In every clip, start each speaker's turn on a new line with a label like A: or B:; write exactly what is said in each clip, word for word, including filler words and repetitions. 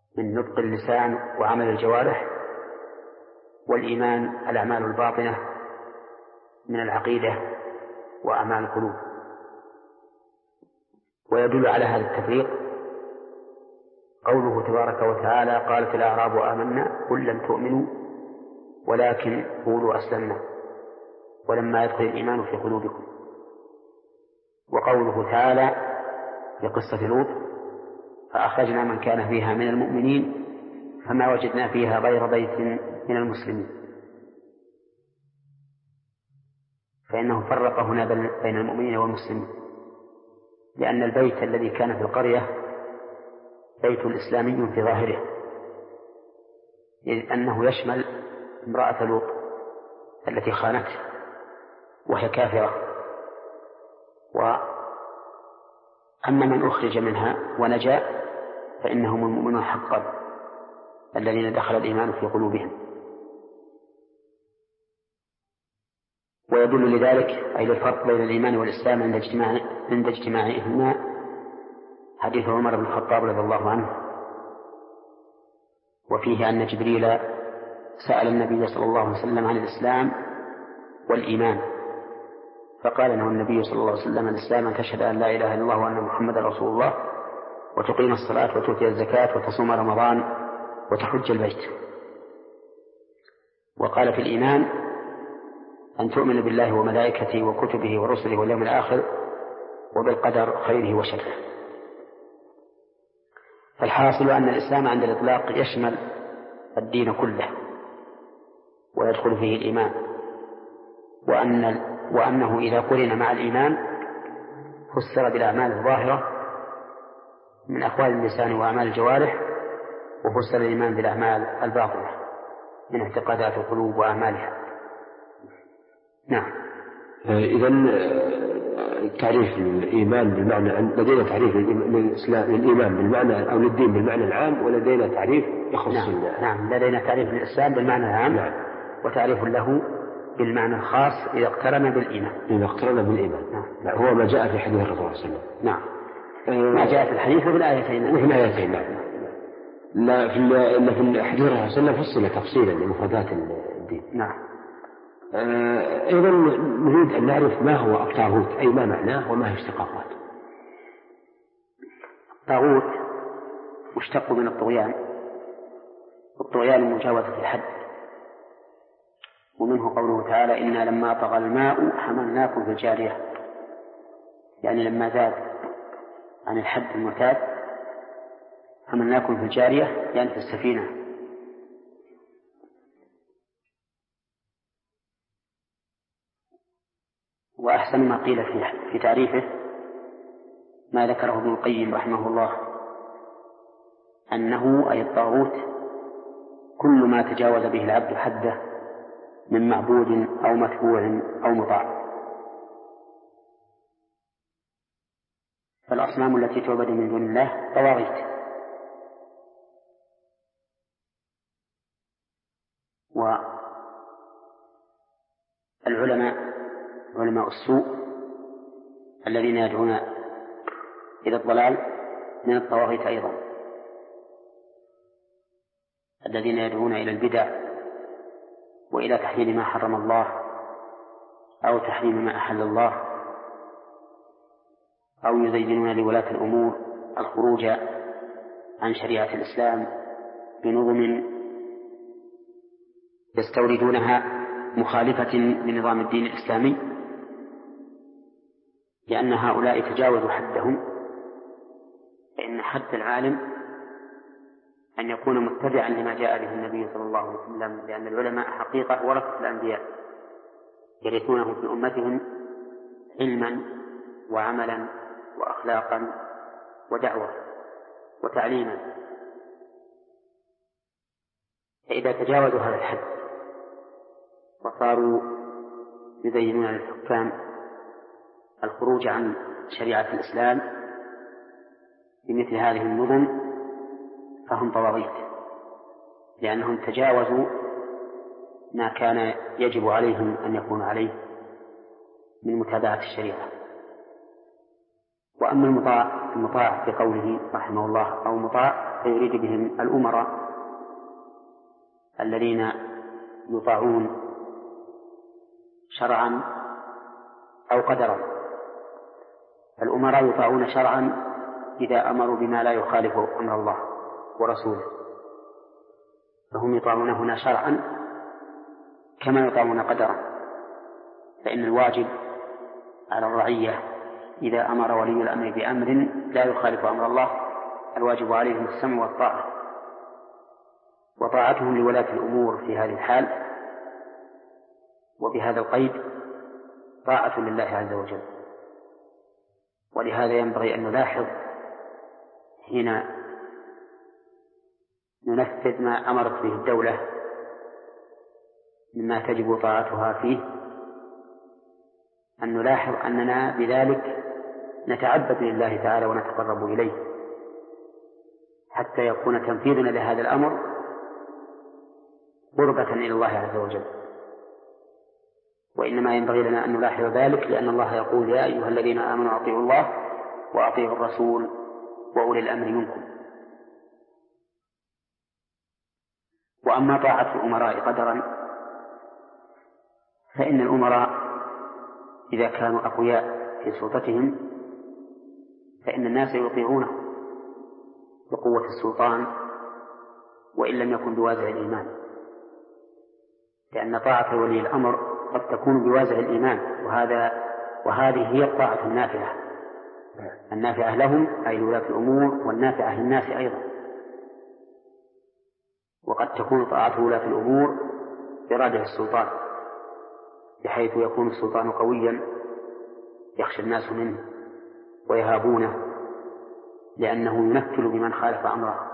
A: من نطق اللسان وعمل الجوارح، والإيمان الأعمال الباطنة من العقيدة وأعمال القلوب. ويدل على هذا التفريق قوله تبارك وتعالى: قالت الأعراب آمنا قل لم تؤمنوا ولكن قولوا أسلمنا ولما يدخل الإيمان في قلوبكم. وقوله تعالى في قصة لوط: فأخرجنا من كان فيها من المؤمنين فما وجدنا فيها غير بيت من المسلمين. فإنه فرق هنا بين المؤمنين والمسلمين، لأن البيت الذي كان في القرية بيت إسلامي في ظاهره، إذ أنه يشمل امرأة لوط التي خانته وهي كافرة. وأما من أخرج منها ونجا فإنهم المؤمنون حقا الذين دخل الإيمان في قلوبهم. ويدل لذلك أي للفرق بين الإيمان والإسلام عند اجتماع عند اجتماعهما حديث عمر بن الخطاب رضي الله عنه، وفيه أن جبريل سأل النبي صلى الله عليه وسلم عن الإسلام والإيمان، فقال له النبي صلى الله عليه وسلم: الإسلام أن تشهد أن لا إله إلا الله وأن محمدا رسول الله وتقيم الصلاة وتؤتي الزكاة وتصوم رمضان وتحج البيت. وقال في الإيمان: أن تؤمن بالله وملائكته وكتبه ورسله واليوم الآخر وبالقدر خيره وشره. فالحاصل أن الإسلام عند الإطلاق يشمل الدين كله ويدخل فيه الإيمان، وأن وأنه إذا قرن مع الإيمان فسر بالأعمال الظاهرة من أقوال اللسان وأعمال الجوارح، وفسر الإيمان بالأعمال الباطنة من اعتقادات القلوب وأعمالها. نعم.
B: إذن تعريف الإيمان بالمعنى، لدينا تعريف للإيمان بالمعنى أو للدين بالمعنى العام، ولدينا تعريف يخص.
A: نعم. نعم، لدينا تعريف للإسلام بالمعنى العام.
B: نعم.
A: وتعريف له بالمعنى الخاص إذا اقترن بالإيمان.
B: إذا اقترن بالإيمان.
A: نعم.
B: نعم. هو ما جاء في حديث الرسول صلى الله عليه وسلم.
A: نعم. ما جاء في الحديث وفي الآيتين.
B: وفي الآيتين. نعم. لا في إلا في الحديث الرسول صلى الله عليه وسلم فصل تفصيلا لمفردات الدين.
A: نعم.
B: أيضا نريد أن نعرف ما هو الطاغوت، أي ما معناه وما هي اشتقاقاته.
A: الطاغوت مشتق من الطغيان، والطغيان مجاوزة الحد، ومنه قوله تعالى: إنا لما طغى الماء حملناكم في الجارية، يعني لما زاد عن الحد المعتاد حملناكم في الجارية يعني في السفينة. وأحسن ما قيل في تعريفه ما ذكره ابن القيم رحمه الله، أنه أي الطاغوت كل ما تجاوز به العبد حده من معبود أو متبوع أو مطاع. فالأصنام التي تعبد من دون الله طواغيت. والعلماء علماء السوء الذين يدعون إلى الضلال من الطواغيت أيضا، الذين يدعون إلى البدع وإلى تحليل ما حرم الله أو تحريم ما أحل الله، أو يزينون لولاة الأمور الخروج عن شريعة الإسلام بنظم يستوردونها مخالفة لنظام الدين الإسلامي، لأن هؤلاء تجاوزوا حدهم. فإن حد العالم أن يكون متبعا لما جاء به النبي صلى الله عليه وسلم، لأن العلماء حقيقة ورثة الأنبياء يرثونه في أمتهم علما وعملا وأخلاقا ودعوة وتعليما. فإذا تجاوزوا هذا الحد وصاروا يزينون للحكام الخروج عن شريعة الإسلام بمثل هذه النظم فهم طواغيت، لأنهم تجاوزوا ما كان يجب عليهم أن يكون عليه من متابعة الشريعة. وأما المطاع المطاع في قوله رحمه الله أو مطاع فيريد بهم الأمراء الذين يطاعون شرعا أو قدرا. الأمراء يطاعون شرعا إذا أمروا بما لا يخالف أمر الله ورسوله، فهم يطاعون هنا شرعا كما يطاعون قدرا، فإن الواجب على الرعية إذا أمر ولي الأمر بأمر لا يخالف أمر الله الواجب عليهم السمع والطاعة، وطاعتهم لولاة الأمور في هذه الحال وبهذا القيد طاعة لله عز وجل. ولهذا ينبغي أن نلاحظ حين ننفذ ما أمرت به الدولة مما تجب طاعتها فيه أن نلاحظ أننا بذلك نتعبد لله تعالى ونتقرب إليه، حتى يكون تنفيذنا لهذا الأمر قربة إلى الله عز وجل. وإنما ينبغي لنا أن نلاحظ ذلك لأن الله يقول: يا أيها الذين آمنوا أطيعوا الله وأطيعوا الرسول وأولي الأمر منكم. وأما طاعة الأمراء قدرا فإن الأمراء إذا كانوا أقوياء في سلطتهم فإن الناس يطيعونه بقوة السلطان وإن لم يكن بوازع الإيمان، لأن طاعة ولي الأمر قد تكون بوازع الإيمان، وهذا وهذه هي الطاعة النافعة النافعة لهم أي ولاة الأمور، والنافعة للناس أيضا. وقد تكون طاعة ولاة الأمور برادع السلطان، بحيث يكون السلطان قويا يخشى الناس منه ويهابونه لأنه ينكل بمن خالف أمره.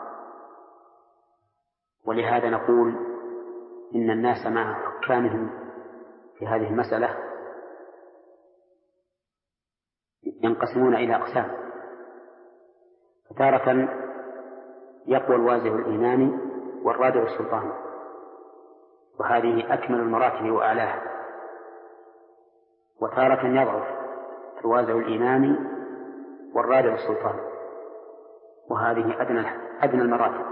A: ولهذا نقول إن الناس مع حكامهم في هذه المسألة ينقسمون إلى أقسام، فتارة يقوى الوازع الإيماني والرادع السلطاني، وهذه أكمل المراتب وأعلاها، وتارة يضعف الوازع الإيماني والرادع السلطاني، وهذه أدنى أدنى المراتب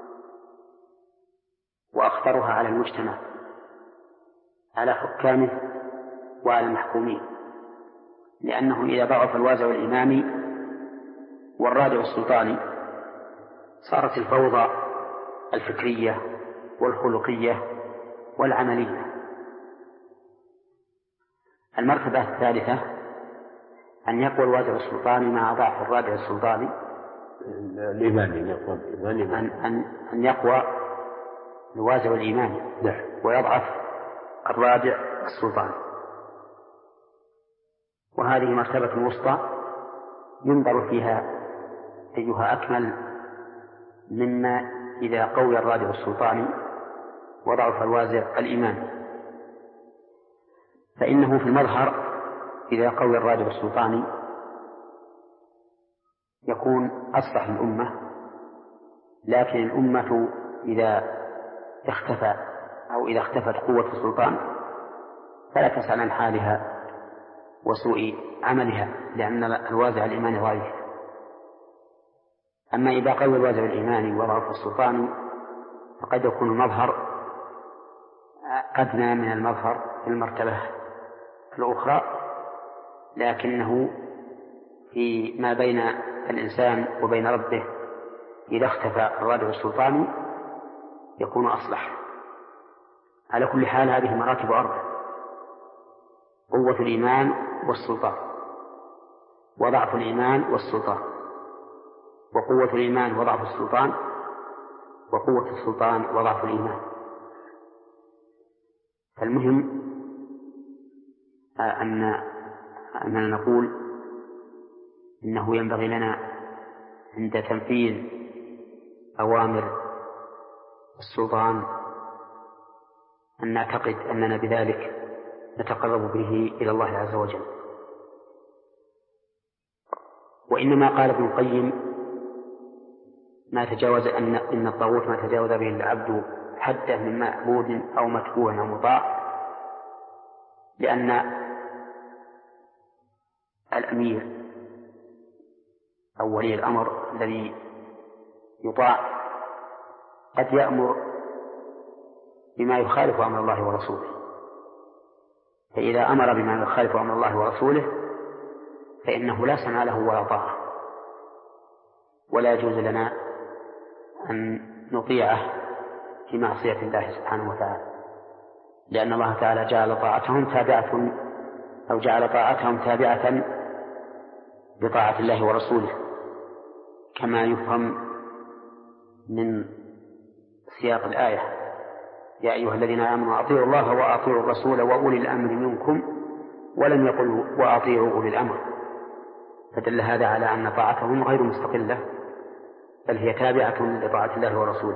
A: وأخطرها على المجتمع، على حكامه وعلى المحكومين، لأنه إذا ضعف الوازع الإيماني والرادع السلطاني صارت الفوضى الفكرية والخلقية والعملية. المرتبة الثالثة أن يقوى الوازع السلطاني مع ضعف الرادع السلطاني
B: الإيماني،
A: أن, أن, أن يقوى الوازع الإيماني ويضعف الرادع السلطاني، وهذه مرتبة وسطى ينظر فيها أيها أكمل مما إذا قوي الرادع السلطاني وضعف الوازع الإيماني. فإنه في المظهر إذا قوي الرادع السلطاني يكون أصلح الأمة، لكن الأمة إذا اختفى أو إذا اختفت قوة السلطان فلا تسأل عن حالها وسوء عملها، لأن الوازع الإيماني ضعيف. أما إذا قوي الوازع الإيماني وضعف السلطان فقد يكون المظهر أدنى من المظهر في المرتبة الأخرى، لكنه في ما بين الإنسان وبين ربه إذا اختفى الرادع السلطاني يكون أصلح. على كل حال هذه مراتب أربع: قوة الإيمان والسلطان، وضعف الإيمان والسلطان، وقوة الإيمان وضعف السلطان، وقوة السلطان وضعف الإيمان. فالمهم أن أننا نقول إنه ينبغي لنا عند تنفيذ أوامر السلطان أن نعتقد أننا بذلك نتقرب به إلى الله عز وجل. وإنما قال ابن القيم: ما تجاوز أن إن الطاغوت ما تجاوز به العبد حده من معبود أو متبوع أو مطاع، لأن الأمير أو ولي الأمر الذي يطاع قد يأمر بما يخالف أمر الله ورسوله، فإذا أمر بما يخالف أمر الله ورسوله فإنه لا سمع له ولا طاعة، ولا يجوز لنا أن نطيعه في معصية الله سبحانه وتعالى، لأن الله تعالى جعل طاعتهم تابعة أو جعل طاعتهم تابعة بطاعة الله ورسوله، كما يفهم من سياق الآية: يا أيها الذين آمنوا أطيعوا الله وأطيعوا الرسول وأولي الأمر منكم، ولم يقل وأطيعوا أولي الأمر، فدل هذا على أن طاعتهم غير مستقلة بل هي تابعة لطاعة الله ورسوله.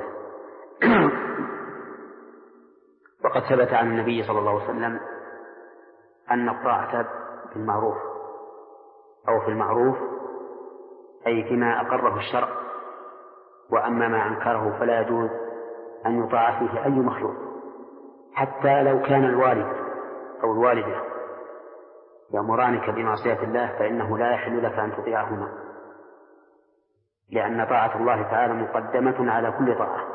A: وقد ثبت عن النبي صلى الله عليه وسلم أن الطاعة بالمعروف أو في المعروف أي فيما أقره الشرع، وأما ما أنكره فلا يجوز أن يطاع فيه أي مخلوق، حتى لو كان الوالد أو الوالدة يأمرانك بمعصية الله فإنه لا يحل لك أن تطيعهما، لأن طاعة الله تعالى مقدمة على كل طاعة.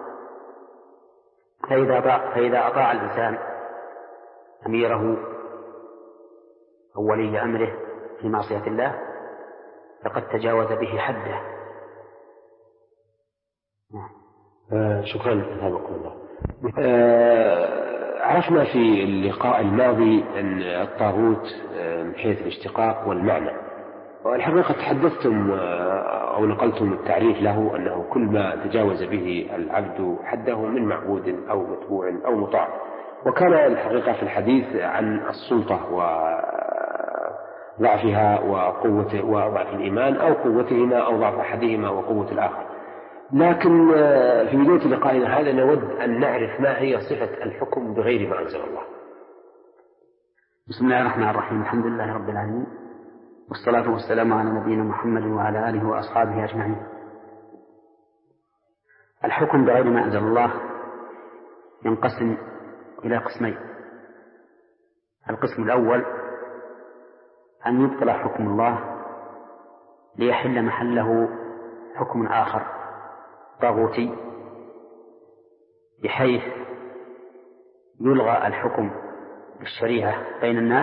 A: فإذا طاع فإذا أطاع الإنسان أميره أو ولي أمره في معصية الله فقد تجاوز به حده.
B: آه شكرا لكم الله. آه عرفنا في اللقاء الماضي أن الطاغوت آه من حيث الاشتقاق والمعنى، والحقيقة تحدثتم آه أو نقلتم التعريف له أنه كل ما تجاوز به العبد حده من معبود أو متبوع أو مطاع، وكان الحقيقة في الحديث عن السلطة وضعفها وقوة وضعف الإيمان أو قوتهما أو ضعف أحدهما وقوة الآخر. لكن في بداية لقائنا هذا نود أن نعرف ما هي صفة الحكم بغير ما أنزل الله.
A: بسم الله الرحمن الرحيم، الحمد لله رب العالمين، والصلاة والسلام على نبينا محمد وعلى آله وأصحابه أجمعين. الحكم بغير ما أنزل الله ينقسم إلى قسمين: القسم الأول أن يبطل حكم الله ليحل محله حكم آخر طاغوتي، بحيث يلغى الحكم بالشريعة بين الناس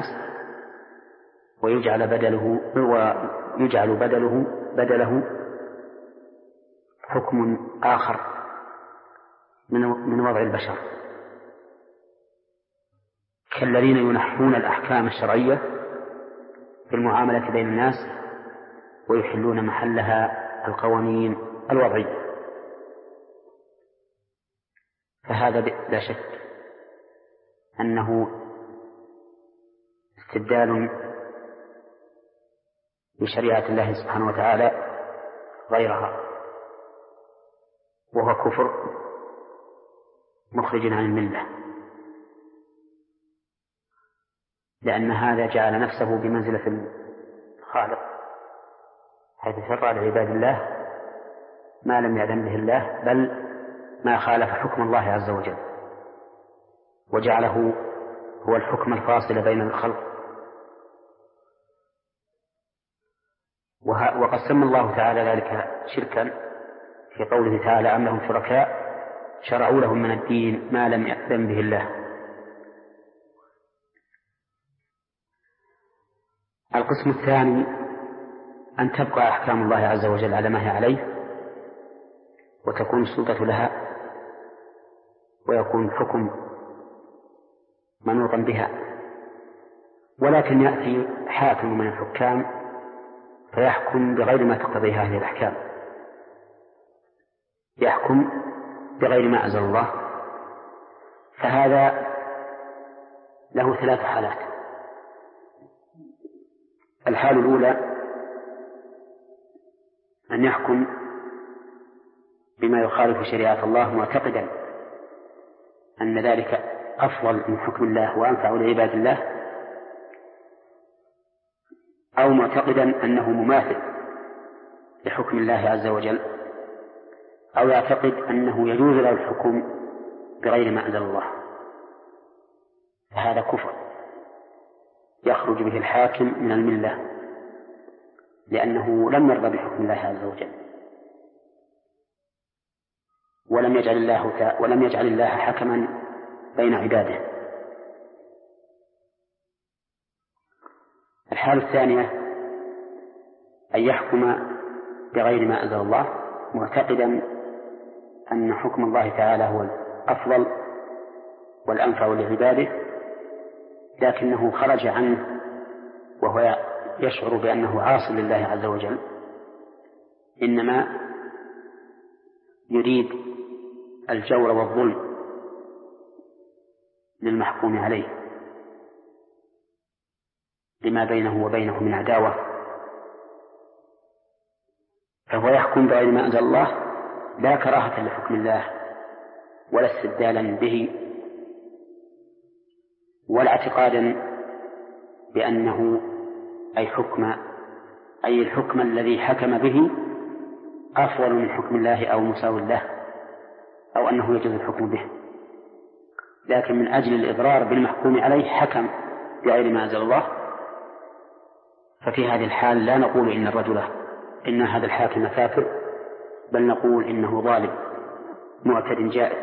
A: ويجعل بدله ويجعل بدله بدله حكم آخر من وضع البشر، كالذين ينحون الأحكام الشرعية في المعاملة بين الناس ويحلون محلها القوانين الوضعية. فهذا لا شك أنه استبدال بشريعة الله سبحانه وتعالى غيرها، وهو كفر مخرج عن الملة، لأن هذا جعل نفسه بمنزلة الخالق، حيث شرع لعباد الله ما لم يأذن به الله بل ما خالف حكم الله عز وجل، وجعله هو الحكم الفاصل بين الخلق. وقد سمى الله تعالى ذلك شركا في قوله تعالى: أم لهم شركاء شرعوا لهم من الدين ما لم يأذن به الله. القسم الثاني أن تبقى أحكام الله عز وجل على ما هي عليه وتكون السلطة لها ويكون الحكم منوطا بها، ولكن يأتي حاكم من الحكام فيحكم بغير ما تقتضي هذه الأحكام، يحكم بغير ما أنزل الله. فهذا له ثلاث حالات: الحالة الأولى أن يحكم بما يخالف شريعة الله معتقدا أن ذلك أفضل من حكم الله وأنفع لعباد الله، أو معتقدا أنه مماثل لحكم الله عز وجل، أو يعتقد أنه يجوز له الحكم بغير ما أنزل الله. فهذا كفر يخرج به الحاكم من الملة، لأنه لم يرضى بحكم الله عز وجل. ولم يجعل الله ولم يجعل الله حكما بين عباده. الحالة الثانية أن يحكم بغير ما أنزل الله معتقدا أن حكم الله تعالى هو الأفضل والأنفع لعباده، لكنه خرج عنه وهو يشعر بأنه عاص لله عز وجل، إنما يريد الجور والظلم للمحكوم عليه لما بينه وبينه من عداوة، فهو يحكم بغير ما أنزل الله لا كراهة لحكم الله ولا استبدالا به ولا اعتقادا بأنه أي حكم أي الحكم الذي حكم به أفضل من حكم الله أو مساو له أو أنه يجوز الحكم به، لكن من أجل الإضرار بالمحكوم عليه حكم بغير ما أنزل الله. ففي هذه الحال لا نقول إن الرجل إن هذا الحاكم كافر، بل نقول إنه ظالم معتد جائر.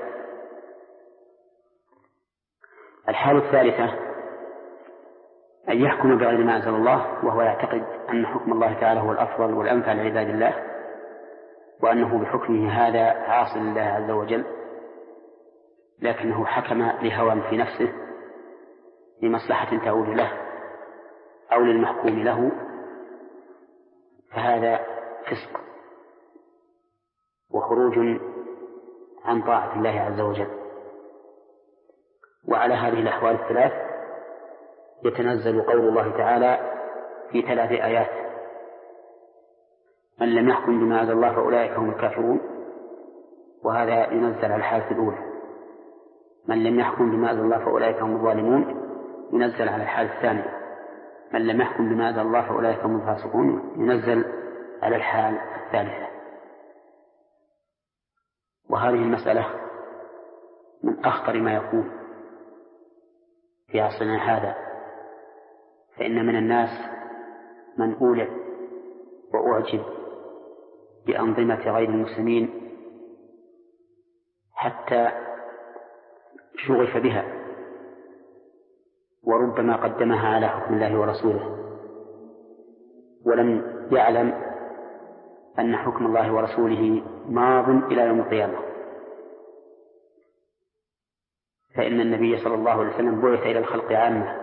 A: الحالة الثالثة أن يحكم بغير ما أنزل الله وهو يعتقد أن حكم الله تعالى هو الأفضل والأنفع لعباد الله، وأنه بحكمه هذا عاص لله عز وجل، لكنه حكم لهوى في نفسه لمصلحة تعود له أو للمحكوم له، فهذا فسق وخروج عن طاعة الله عز وجل. وعلى هذه الأحوال الثلاث يتنزل قول الله تعالى في ثلاث آيات: من لم يحكم بما أنزل الله فأولئك هم الكافرون، وهذا ينزل على الحالة الأولى. من لم يحكم بما أنزل الله فأولئك هم الظالمون ينزل على الحالة الثانية. من لم يحكم بما أنزل الله فأولئك هم الفاسقون ينزل على الحالة الثالثة. وهذه المسألة من أخطر ما يكون في عصرنا هذا، فإن من الناس من أولع وأعجب بأنظمة غير المسلمين حتى شغف بها، وربما قدمها على حكم الله ورسوله ولم يعلم أن حكم الله ورسوله ماض إلى يوم القيامة. فإن النبي صلى الله عليه وسلم بعث إلى الخلق عامة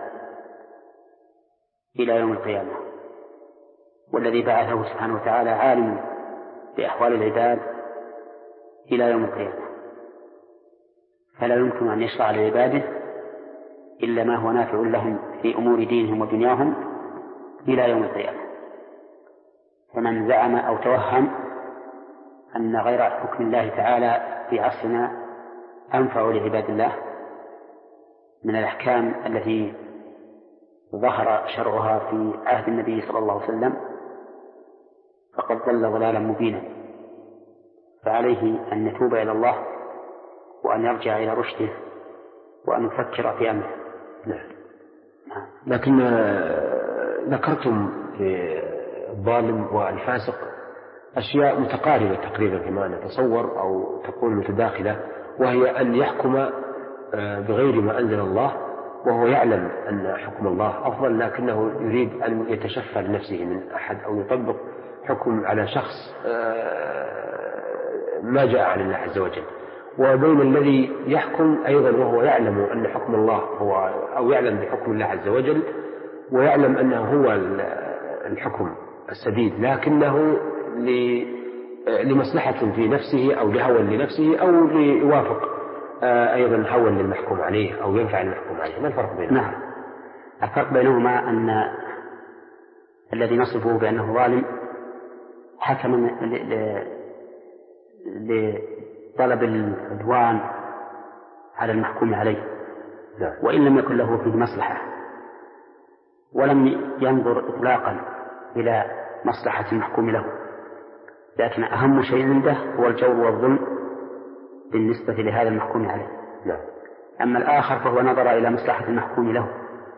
A: إلى يوم القيامة، والذي بعثه سبحانه وتعالى عالم بأحوال العباد إلى يوم القيامة، فلا يمكن أن يشرع لعباده إلا ما هو نافع لهم في أمور دينهم ودنياهم إلى يوم القيامة. فمن زعم أو توهم أن غير حكم الله تعالى في عصرنا أنفع لعباد الله من الأحكام التي ظهر شرعها في عهد النبي صلى الله عليه وسلم فقد ضل ضلالا مبينا، فعليه أن يتوب إلى الله وأن يرجع إلى رشده وأن يفكر في أمره.
B: لكن ذكرتم في الظالم والفاسق أشياء متقاربة تقريبا فيما نتصور أو تكون متداخلة، وهي أن يحكم بغير ما أنزل الله وهو يعلم أن حكم الله أفضل، لكنه يريد أن يتشفى لنفسه من أحد أو يطبق حكم على شخص ما جاء عن الله عز وجل، وبين الذي يحكم أيضا وهو يعلم أن حكم الله هو أو يعلم بحكم الله عز وجل ويعلم أنه هو الحكم السديد، لكنه لمصلحة في نفسه أو لهوى لنفسه أو ليوافق أيضا هوى للمحكوم عليه أو ينفع المحكوم عليه. ما الفرق بينهما؟
A: نعم، الفرق بينهما أن الذي نصفه بأنه ظالم حكم لطلب العدوان على المحكوم عليه، وإن لم يكن له فيه مصلحة ولم ينظر إطلاقا إلى مصلحة المحكوم له، لكن أهم شيء عنده هو الجور والظلم بالنسبة لهذا المحكوم عليه.
B: لا.
A: أما الآخر فهو نظر إلى مصلحة المحكوم له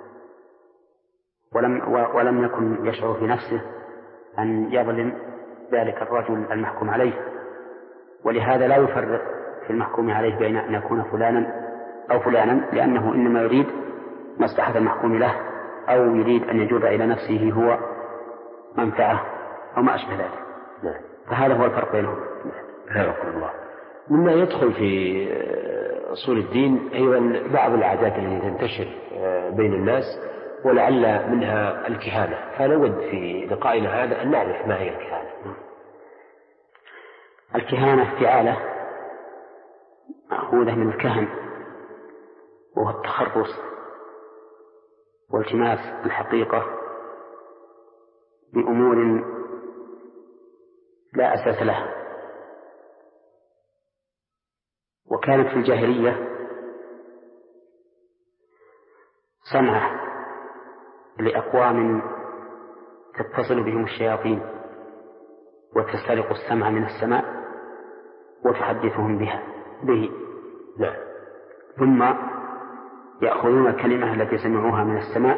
A: ولم, ولم يكن يشعر في نفسه أن يظلم ذلك الرجل المحكوم عليه، ولهذا لا يفرق في المحكوم عليه بين أن يكون فلانا أو فلانا، لأنه إنما يريد مصلحة المحكوم له، أو يريد أن يجر إلى نفسه هو منفعة أو ما أشبه ذلك. فهذا هو الفرق بينهم.
B: حياكم الله. مما يدخل في أصول الدين أيضا بعض العادات التي تنتشر بين الناس، ولعل منها الكهانة، فنود في لقائنا هذا أن نعرف ما هي الكهانة.
A: الكهانة فعالة مأخوذة من الكهن، وهو التخرص والتماس الحقيقة بأمور لا أساس لها. وكانت في الجاهلية صنعة لأقوام تتصل بهم الشياطين وتسترق السمع من السماء وتحدثهم بها به.
B: لا.
A: ثم يأخذون الكلمة التي سمعوها من السماء،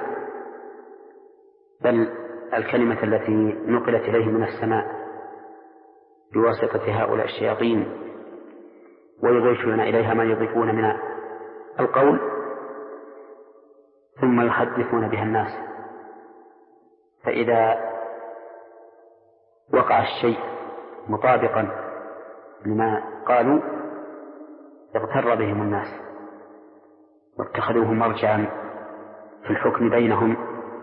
A: بل الكلمة التي نقلت إليه من السماء بواسطة هؤلاء الشياطين، ويضيفون إليها ما يضيفون من القول، ثم يحدثون بها الناس. فإذا وقع الشيء مطابقا لما قالوا اغتر بهم الناس واتخذوهم مرجعا في الحكم بينهم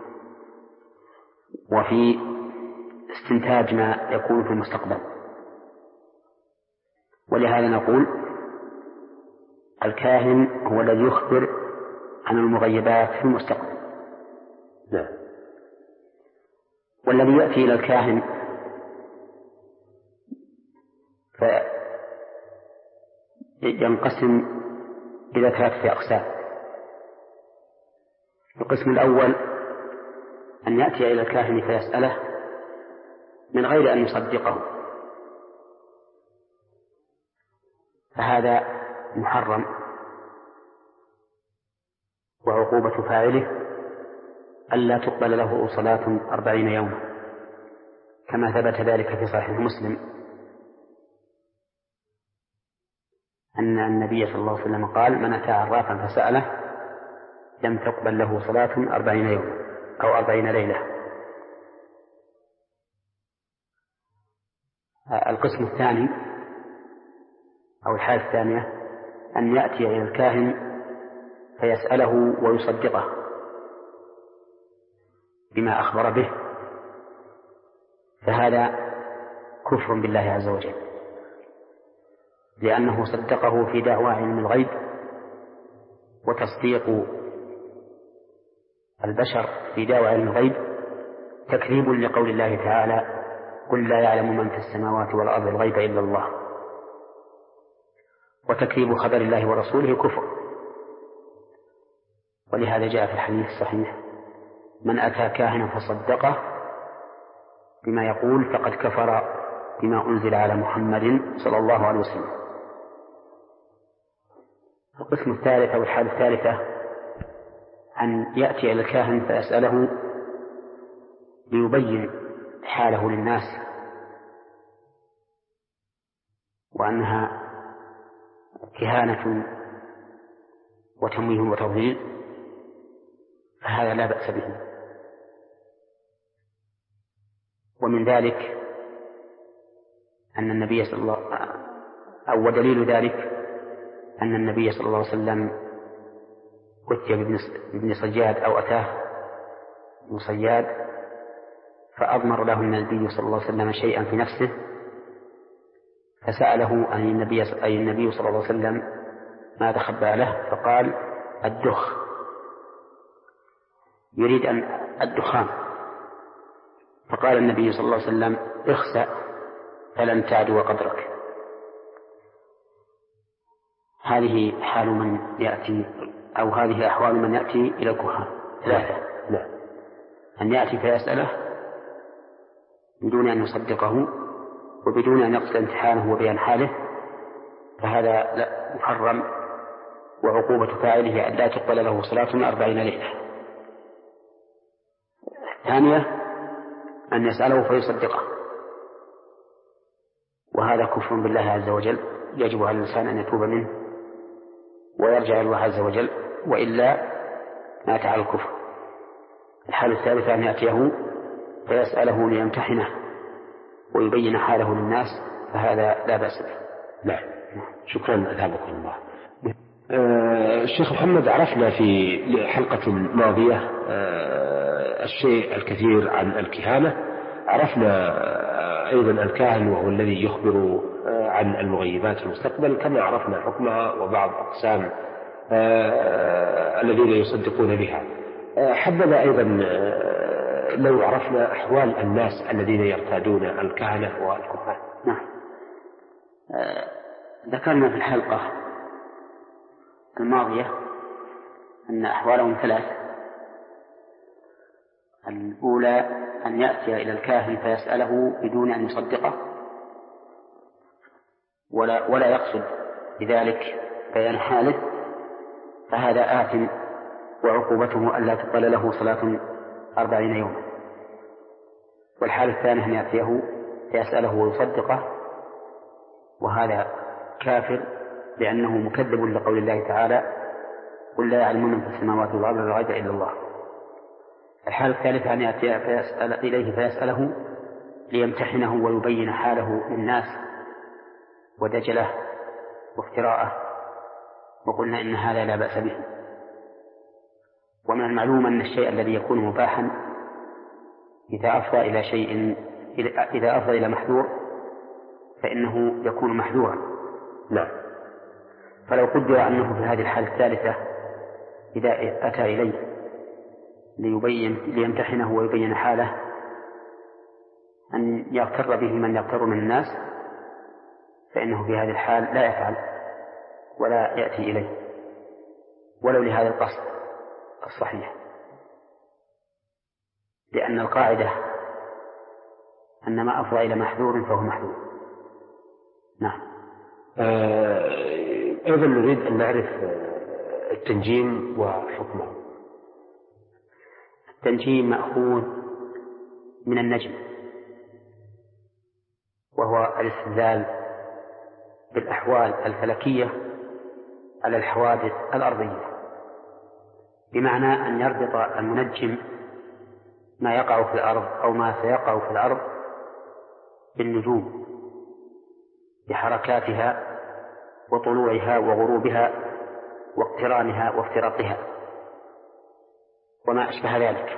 A: وفي استنتاج ما يكون في المستقبل. ولهذا نقول الكاهن هو الذي يخبر عن المغيبات في المستقبل.
B: لا.
A: والذي يأتي إلى الكاهن فينقسم إلى ثلاثة أقسام. القسم الأول أن يأتي إلى الكاهن فيسأله من غير أن يصدقه، فهذا محرم، وعقوبة فاعله ألا تقبل له صلاة أربعين يوما، كما ثبت ذلك في صحيح مسلم أن النبي صلى الله عليه وسلم قال: من أتى عرافا فسأله لم تقبل له صلاة أربعين يوما أو أربعين ليلة. القسم الثاني أو الحالة الثانية أن يأتي إلى الكاهن فيسأله ويصدقه بما أخبر به، فهذا كفر بالله عز وجل، لأنه صدقه في دعوى علم الغيب، وتصديق البشر في دعوى علم الغيب تكذيب لقول الله تعالى: قل لا يعلم من في السماوات والأرض الغيب إلا الله. وتكذيب خبر الله ورسوله كفر. ولهذا جاء في الحديث الصحيح: من أتى كاهنا فصدقه بما يقول فقد كفر بما أنزل على محمد صلى الله عليه وسلم. القسم الثالث أو الحالة الثالثة أن يأتي إلى الكاهن فيسأله ليبين حاله للناس وأنها كهانة وتمويه وتضليل، فهذا لا بأس به. ومن ذلك أن النبي صلى الله أو دليل ذلك أن النبي صلى الله عليه وسلم أتي بابن صياد أو أتاه ابن صياد فأضمر له النبي صلى الله عليه وسلم شيئا في نفسه، فسأله عن النبي أي النبي صلى الله عليه وسلم ماذا خبأ له، فقال: الدخ، يريد أن الدخان. فقال النبي صلى الله عليه وسلم: اخسأ فلن تعدو قدرك. هذه حال من يأتي أو هذه أحوال من يأتي إلى الكهان ثلاثة:
B: لا.
A: أن يأتي فيسأله بدون أن يصدقه وبدون أن يقصد امتحانه وبيان حاله، فهذا لا محرم، وعقوبة فاعله أن لا تقبل له صلاة أربعين ليلة. الثانية أن يسأله فيصدقه، وهذا كفر بالله عز وجل، يجب على الإنسان أن يتوب منه ويرجع إلى الله عز وجل، وإلا مات على الكفر. الحالة الثالثة أن يأتيه فيسأله ليمتحنه ويبين حاله للناس، فهذا لا بأس به.
B: نعم. شكرا أثابكم الله. آه الشيخ محمد، عرفنا في حلقة ماضية آه الشيء الكثير عن الكهانة. عرفنا آه أيضا الكاهن وهو الذي يخبر آه عن المغيبات في المستقبل، كما عرفنا حكمها وبعض أقسام آه الذين يصدقون بها. آه حبذا أيضا آه لو عرفنا أحوال الناس الذين يرتادون الكهنة والكهان.
A: نعم. آه ذكرنا في الحلقة الماضية أن أحوالهم ثلاث. الأولى أن يأتي إلى الكاهن فيسأله بدون أن يصدقه ولا, ولا يقصد بذلك بيان حاله، فهذا آثم وعقوبته ألا تقبل له صلاة أربعين يوما. والحالة الثانية أن يأتيه فيسأله ويصدقه، وهذا كافر لأنه مكذب لقول الله تعالى: قل لا يعلم من في السماوات والأرض الغيب إلا الله. الحالة الثالثة أن يأتي فيسأل إليه فيسأله ليمتحنه ويبين حاله للناس ودجله وافتراءه، وقلنا إن هذا لا بأس به. ومن المعلوم أن الشيء الذي يكون مباحا إذا أفضى إلى شيء إذا أفضى إلى محذور فإنه يكون محذورا.
B: نعم.
A: فلو قدر أنه في هذه الحالة الثالثة إذا أتى إليه ليبين ليمتحنه ويبين حاله أن يغتر به من يغتر من الناس، فإنه في هذه الحال لا يفعل ولا يأتي إليه ولو لهذا القصد الصحيح، لأن القاعدة أن ما أفضى إلى محذور فهو محذور. نعم.
B: آه أيضا نريد أن نعرف التنجيم وحكمه.
A: التنجيم مأخوذ من النجم، وهو الاستدلال بالأحوال الفلكية على الحوادث الأرضية، بمعنى أن يربط المنجم ما يقع في الأرض أو ما سيقع في الأرض بالنجوم بحركاتها وطلوعها وغروبها واقترانها وافتراقها وما أشبه ذلك.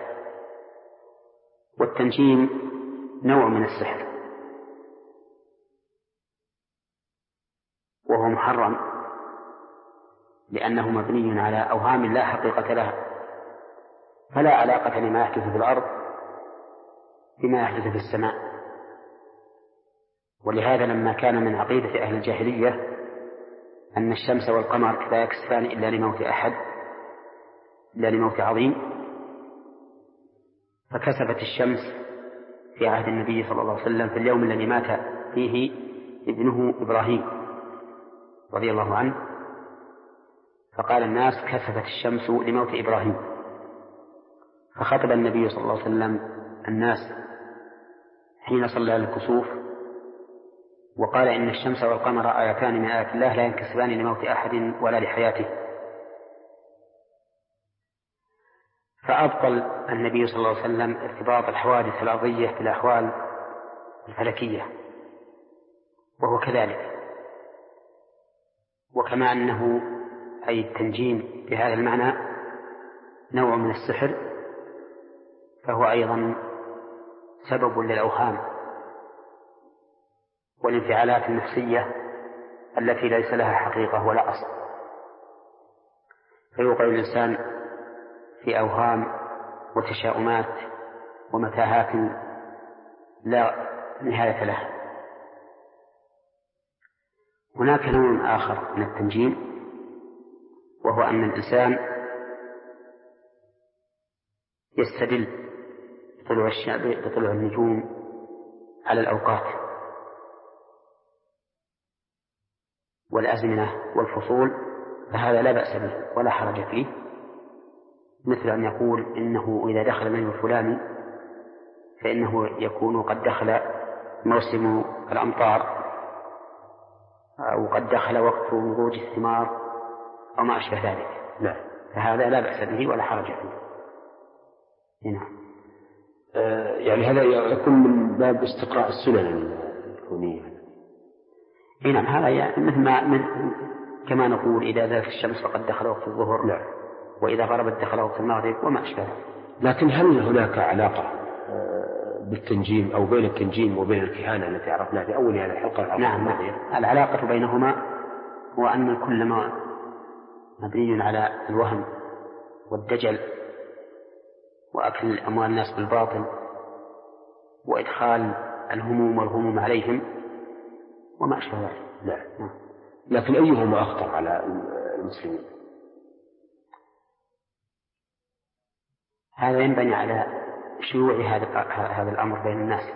A: والتنجيم نوع من السحر وهو محرم لأنه مبني على أوهام لا حقيقة لها، فلا علاقة لما يحدث في الأرض بما يحدث في السماء. ولهذا لما كان من عقيدة أهل الجاهلية أن الشمس والقمر لا يكسفان إلا لموت أحد إلا لموت عظيم، فكسفت الشمس في عهد النبي صلى الله عليه وسلم في اليوم الذي مات فيه ابنه إبراهيم رضي الله عنه، فقال الناس: كسفت الشمس لموت إبراهيم. فخطب النبي صلى الله عليه وسلم الناس حين صلى الكسوف وقال: إن الشمس والقمر آيتان من آيات الله لا ينكسفان لموت أحد ولا لحياته. فأبطل النبي صلى الله عليه وسلم ارتباط الحوادث الأرضية بالأحوال الفلكية، وهو كذلك. وكما أنه أي التنجيم بهذا المعنى نوع من السحر، فهو أيضا سبب للأوهام والانفعالات النفسية التي ليس لها حقيقة ولا أصل، فيوقع الإنسان في أوهام وتشاؤمات ومتاهات لا نهاية لها. هناك نوع آخر من التنجيم، وهو أن الإنسان يستدل بطلوع الشعب بطلوع النجوم على الأوقات والأزمنة والفصول، فهذا لا بأس به ولا حرج فيه، مثل أن يقول إنه إذا دخل النجم الفلاني فإنه يكون قد دخل موسم الأمطار أو قد دخل وقت نضوج الثمار أو ما أشبه ذلك.
B: نعم.
A: فهذا لا بأس به ولا حرج فيه. نعم.
B: آه يعني هذا يكون من باب استقراء السنن الكونية.
A: نعم. هذا يعني مثل ما من كما نقول إذا زالت الشمس فقد دخل وقت الظهر.
B: نعم.
A: وإذا غربت دخل وقت المغرب وما أشبه.
B: لكن هل هناك علاقة بالتنجيم أو بين التنجيم وبين الكهانة التي عرفناها في أول هذه الحلقة؟
A: نعم. العلاقة بينهما هو أن الكل ما مبني على الوهم والدجل وأكل أموال الناس بالباطل وإدخال الهموم والغموم عليهم وما أشبه ذلك.
B: نعم. نعم. لكن أيهما أخطر على المسلمين؟
A: هذا ينبني على شيوع هذا هذا الأمر بين الناس،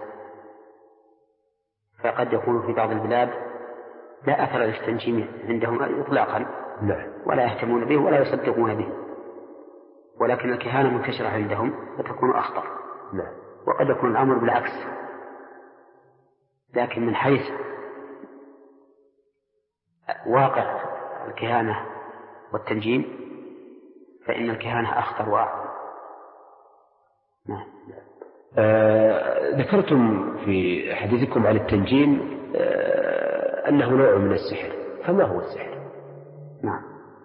A: فقد يكون في بعض البلاد لا أثر للتنجيم عندهم إطلاقا.
B: نعم.
A: ولا يهتمون به ولا يصدقون به، ولكن الكهانة منتشرة عندهم فتكون أخطر.
B: نعم.
A: وقد يكون الأمر بالعكس، لكن من حيث واقع الكهانة والتنجيم فإن الكهانة أخطر وأعظم. نعم.
B: آه ذكرتم في حديثكم عن التنجيم آه أنه نوع من السحر، فما هو السحر؟
A: نعم.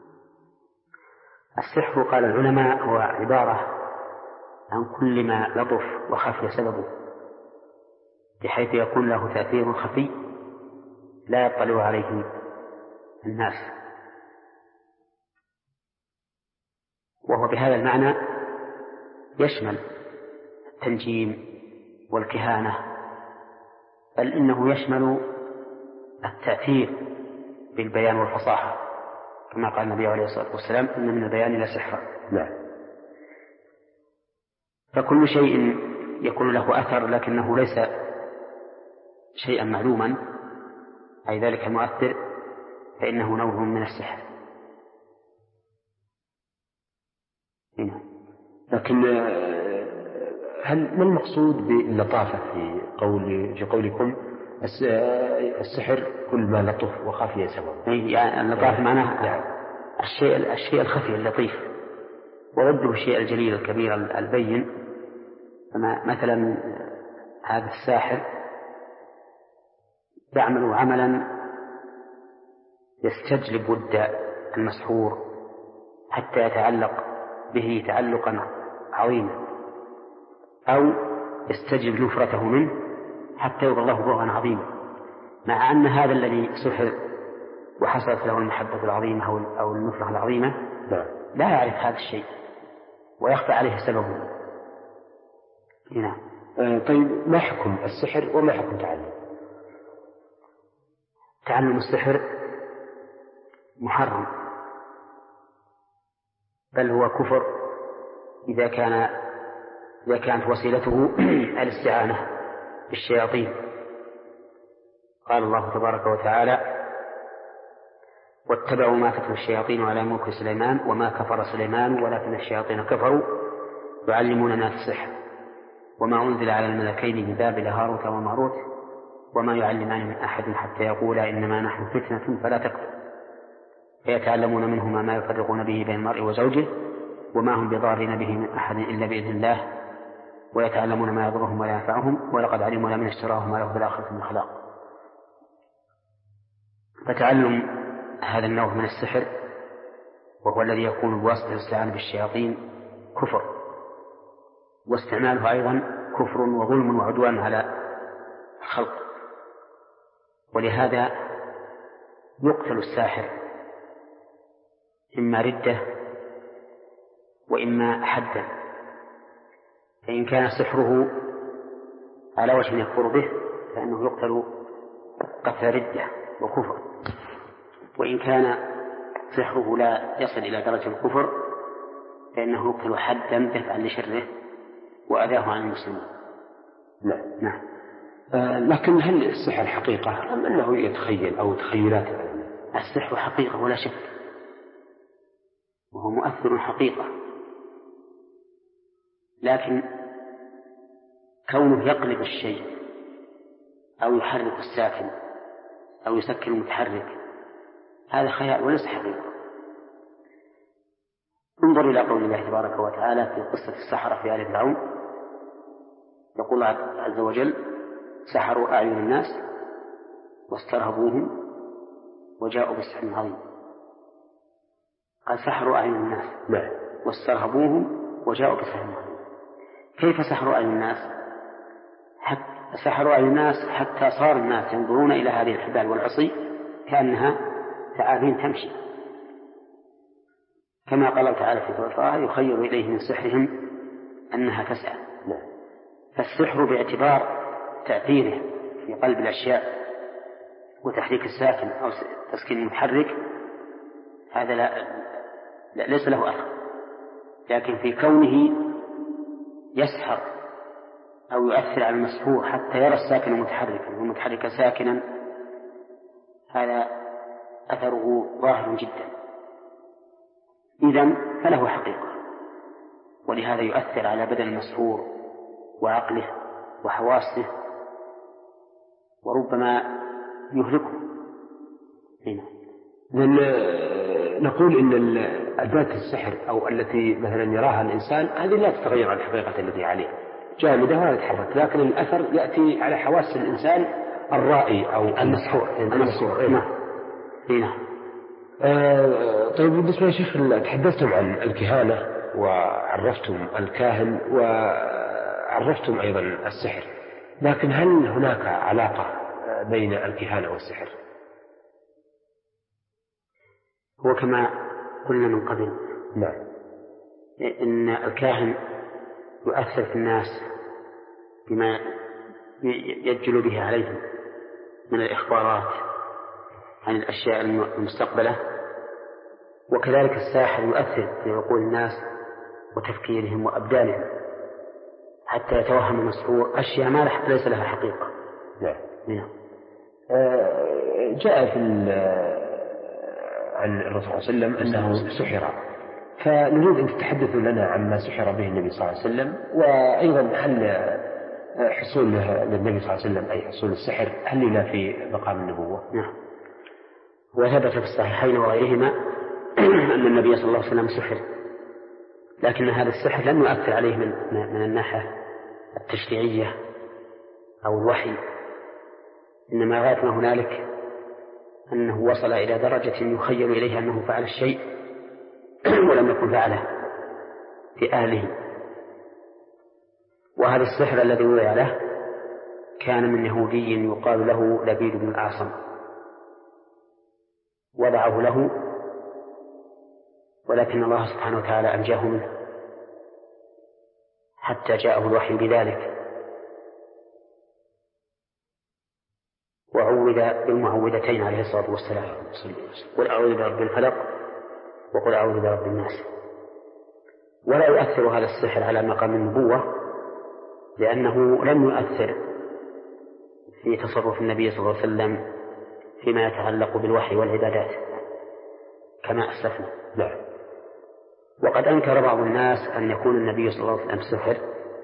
A: السحر قال العلماء هو عبارة عن كل ما لطف وخفي سببه بحيث يكون له تأثير خفي لا يطلع عليه الناس، وهو بهذا المعنى يشمل التنجيم والكهانة، بل إنه يشمل التأثير بالبيان والفصاحة كما قال النبي عليه الصلاة والسلام إن من البيان لسحرا.
B: نعم.
A: فكل شيء يكون له أثر لكنه ليس شيئا معلوما أي ذلك المؤثر فإنه نوع من السحر. هنا.
B: لكن هل ما المقصود باللطافة في قول في قولكم السحر كل ما لطف وخفي سببه؟
A: يعني اللطافة معناها يعني الشيء الشيء الخفي اللطيف، وضده الشيء الجليل الكبير البين. مثلا هذا الساحر يعمل عملا يستجلب ود المسحور حتى يتعلق به تعلقا عظيما، أو يستجلب نفرته منه حتى يبغى الله بغضا عظيما، مع أن هذا الذي سحر وحصلت له المحبة العظيمة أو النفرة العظيمة لا يعرف هذا الشيء ويخفى عليه سببه. هنا.
B: آه طيب ما حكم السحر وما حكم تعلم؟
A: تعلم السحر محرم، بل هو كفر إذا كان إذا كانت وسيلته الاستعانة بالشياطين. قال الله تبارك وتعالى واتبعوا ما تتلو الشياطين على ملك سليمان وما كفر سليمان ولكن الشياطين كفروا يعلمون الناس السحر وما أنزل على الملكين ببابل هاروت وماروت وما يعلمان من أحد حتى يقولا إنما نحن فتنة فلا تكفر فيتعلمون منهما ما يفرقون به بين المرء وزوجه وما هم بضارين به من أحد إلا بإذن الله ويتعلمون ما يضرهم ولا ينفعهم ولقد علموا لمن اشتراه ما له في الآخرة من خلاق. فتعلم هذا النوع من السحر وهو الذي يكون بواسطة الاستعانة بالشياطين كفر، واستعماله أيضا كفر وظلم وعدوان على الخلق، ولهذا يقتل الساحر إما ردة وإما حدا. فإن كان سحره على وجه يكفر به فإنه يقتل قتل ردة وكفر، وإن كان سحره لا يصل إلى درجة الكفر فإنه يقتل حدا دفعا لشره وأذاه عن المسلمين.
B: نعم.
A: نعم.
B: آه لكن هل السحر حقيقة أم أنه يتخيل أو تخيلات؟
A: السحر حقيقة ولا شك، وهو مؤثر حقيقة، لكن كونه يقلب الشيء أو يحرك الساكن أو يسكن المتحرك، هذا خيال وليس حقيقة. انظر إلى قول الله تبارك وتعالى في قصة السحرة في آل فرعون، يقول الله عز وجل: سحروا أعين الناس واسترهبوهم وجاءوا بسحر عظيم. قال سحروا أعين الناس واسترهبوهم وجاءوا بسحر عظيم. كيف سحروا أعين الناس؟ حتى سحروا أعين الناس حتى صار الناس ينظرون إلى هذه الحبال والعصي كأنها ثعابين تمشي، كما قال الله تعالى في سورة طه: يخيل إليه من سحرهم أنها تسعى. فالسحر باعتبار تأثيره في قلب الأشياء وتحريك الساكن أو تسكين المتحرك هذا لا لا ليس له أثر، لكن في كونه يسحر أو يؤثر على المسحور حتى يرى الساكن متحركا والمتحرك ساكنا، هذا أثره ظاهر جدا، إذن فله حقيقة، ولهذا يؤثر على بدن المسحور وعقله وحواسه وربما يهلكه. هنا
B: نقول إن أداة السحر أو التي مثلا يراها الإنسان هذه لا تتغير عن الحقيقة التي عليه، جامدة ولا تتحرك، لكن الأثر يأتي على حواس الإنسان الرائي أو
A: المسحور.
B: المسحور.
A: نعم. هنا
B: آه طيب، بالنسبة للشيخ تحدثتم عن الكهانة وعرفتم الكاهن وعرفتم أيضا السحر، لكن هل هناك علاقة بين الكهانة والسحر؟
A: هو كما قلنا من قبل،
B: نعم،
A: إن الكاهن يؤثر في الناس بما يجل به عليهم من الإخبارات عن الأشياء المستقبلة، وكذلك الساحر يؤثر في عقول الناس وتفكيرهم وأبدانهم حتى يتوهم المسحور أشياء ما ليس لها حقيقة.
B: نعم.
A: نعم.
B: آه جاء في عن الرسول صلى الله عليه وسلم أنه سحر، فنريد أن تتحدثوا لنا عما سحر به النبي صلى الله عليه وسلم، وأيضا هل حصول للنبي صلى الله عليه وسلم أي حصول السحر هل لنا في مقام النبوة؟
A: نعم. وثبت في الصحيحين وغيرهما أن النبي صلى الله عليه وسلم سحر، لكن هذا السحر لم يؤثر عليه من, من الناحية التشريعية أو الوحي، إنما غاية ما هنالك أنه وصل إلى درجة يخيل إليه أنه فعل الشيء ولم يكن فعله في أهله. وهذا السحر الذي وضع له كان من يهودي يقال له لبيد بن الأعصم، وضعه له، ولكن الله سبحانه وتعالى أنجاه منه حتى جاءه الوحي بذلك، وعوذ بالمعوذتين عليه الصلاة والسلام: قل أعوذ برب الفلق وقل أعوذ برب الناس. ولا يؤثر هذا السحر على مقام النبوة، لأنه لم يؤثر في تصرف النبي صلى الله عليه وسلم فيما يتعلق بالوحي والعبادات كما أسلفنا.
B: نعم.
A: وقد أنكر بعض الناس أن يكون النبي صلى الله عليه وسلم سحر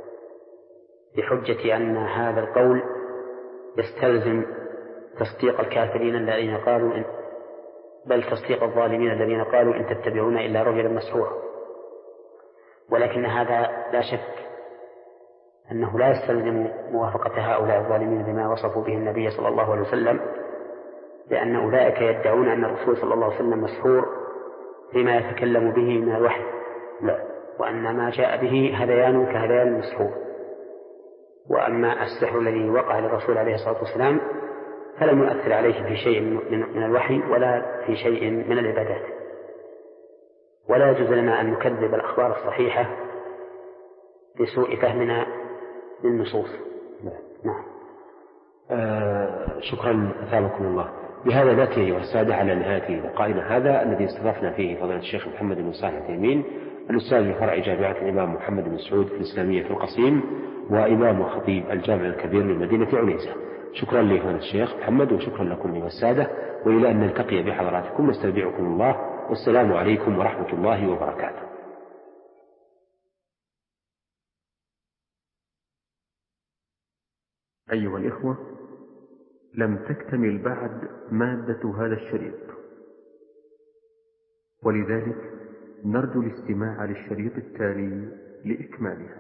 A: بحجة أن هذا القول يستلزم تصديق الكافرين الذين قالوا إن بل تصديق الظالمين الذين قالوا إن تتبعون إلا رجلا مسحورا. ولكن هذا لا شك أنه لا يستلزم موافقة هؤلاء الظالمين بما وصفوا به النبي صلى الله عليه وسلم، لأن أولئك يدعون أن الرسول صلى الله عليه وسلم مسحور فيما يتكلم به من الوحي، لا، وأن ما جاء به هذيان كهذيان المسحور. وأما السحر الذي وقع للرسول عليه الصلاة والسلام فلم يؤثر عليه في شيء من الوحي ولا في شيء من العبادات. ولا يجوز لنا أن نكذب الأخبار الصحيحة لسوء فهمنا للنصوص. نعم.
B: آه شكرا أثابكم الله. بهذا نأتي أيها السادة على نهاية لقائنا هذا الذي استضفنا فيه فضيلة الشيخ محمد بن صالح العثيمين، الأستاذ بفرع جامعة الإمام محمد بن سعود الإسلامية في القصيم، وإمام وخطيب الجامع الكبير لمدينة عنيزة. شكرا لفضيلة الشيخ محمد، وشكرا لكم أيها السادة، وإلى أن نلتقي بحضراتكم نستودعكم الله، والسلام عليكم ورحمة الله وبركاته.
C: أيها الإخوة، لم تكتمل بعد مادة هذا الشريط، ولذلك نرجو الاستماع للشريط التالي لإكمالها.